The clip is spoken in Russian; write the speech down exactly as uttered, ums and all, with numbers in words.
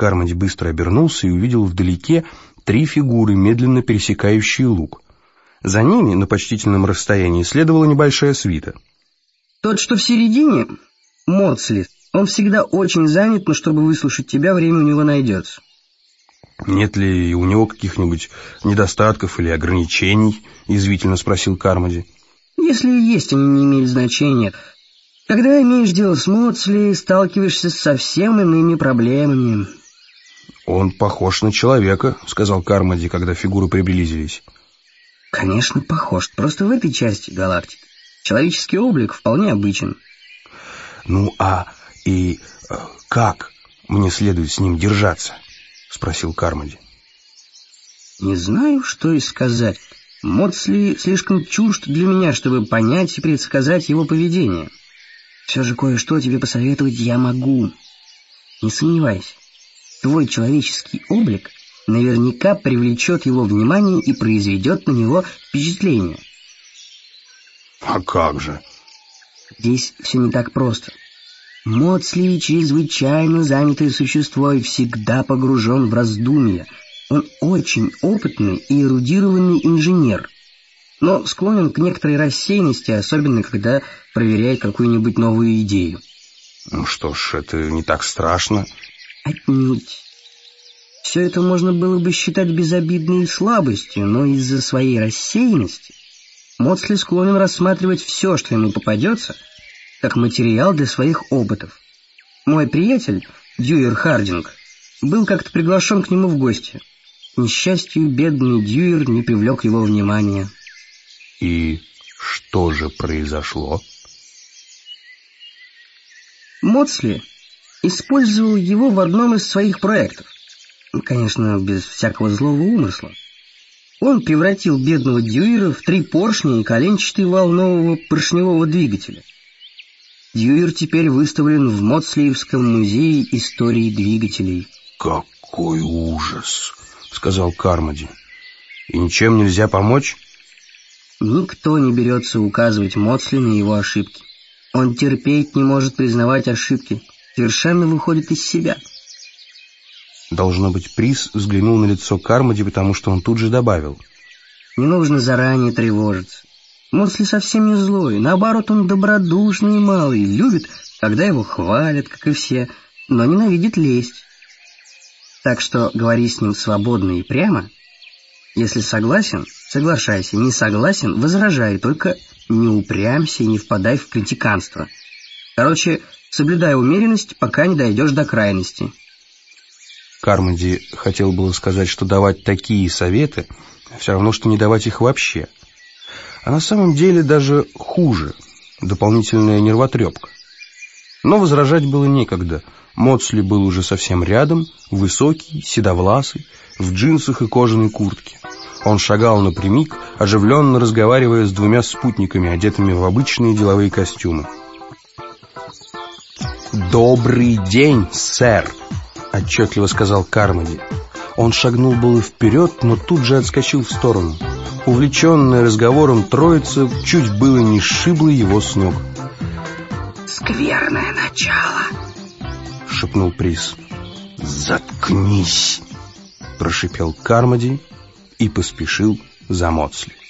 Кармоди быстро обернулся и увидел вдалеке три фигуры, медленно пересекающие луг. За ними на почтительном расстоянии следовала небольшая свита. Тот, что в середине, Модсли. Он всегда очень занят, но чтобы выслушать тебя, время у него найдется. «Нет ли у него каких-нибудь недостатков или ограничений?» — язвительно спросил Кармоди. «Если и есть, они не имеют значения. Когда имеешь дело с Модсли, сталкиваешься с совсем иными проблемами». «Он похож на человека», — сказал Кармоди, когда фигуры приблизились. «Конечно, похож. Просто в этой части галактики человеческий облик вполне обычен». «Ну, а и э, как мне следует с ним держаться?» — спросил Кармоди. «Не знаю, что и сказать. Модсли слишком чужд для меня, чтобы понять и предсказать его поведение. Все же кое-что тебе посоветовать я могу. Не сомневайся, твой человеческий облик наверняка привлечет его внимание и произведет на него впечатление». «А как же?» «Здесь все не так просто. Модсли чрезвычайно занятое существо и всегда погружен в раздумья. Он очень опытный и эрудированный инженер, но склонен к некоторой рассеянности, особенно когда проверяет какую-нибудь новую идею». «Ну что ж, это не так страшно». «Отнюдь. Все это можно было бы считать безобидной слабостью, но из-за своей рассеянности Модсли склонен рассматривать все, что ему попадется, как материал для своих опытов. Мой приятель, Дьюер Хардинг, был как-то приглашен к нему в гости. К несчастью, бедный Дьюер не привлек его внимания». «И что же произошло?» Модсли использовал его в одном из своих проектов. Конечно, без всякого злого умысла. Он превратил бедного Дьюера в три поршня и коленчатый вал нового поршневого двигателя. Дьюер теперь выставлен в Модслиевском музее истории двигателей. «Какой ужас!» — сказал Кармоди. «И ничем нельзя помочь?» Никто не берется указывать Модсли на его ошибки. Он терпеть не может признавать ошибки, совершенно выходит из себя. Должно быть, Приз взглянул на лицо Кармоди, потому что он тут же добавил: «Не нужно заранее тревожиться. Модсли совсем не злой, наоборот, он добродушный и малый, любит, когда его хвалят, как и все, но ненавидит лесть. Так что говори с ним свободно и прямо. Если согласен, соглашайся, не согласен, возражай, только не упрямься и не впадай в критиканство. Короче, соблюдай умеренность, пока не дойдешь до крайности». Кармоди хотел было сказать, что давать такие советы все равно, что не давать их вообще. А на самом деле даже хуже, дополнительная нервотрепка. Но возражать было некогда. Модсли был уже совсем рядом, высокий, седовласый, в джинсах и кожаной куртке. Он шагал напрямик, оживленно разговаривая с двумя спутниками, одетыми в обычные деловые костюмы. «Добрый день, сэр!» — отчетливо сказал Кармоди. Он шагнул было вперед, но тут же отскочил в сторону. Увлеченная разговором троица чуть было не сшибла его с ног. «Скверное начало», — шепнул Приз. «Заткнись», — прошипел Кармоди и поспешил за Модсли.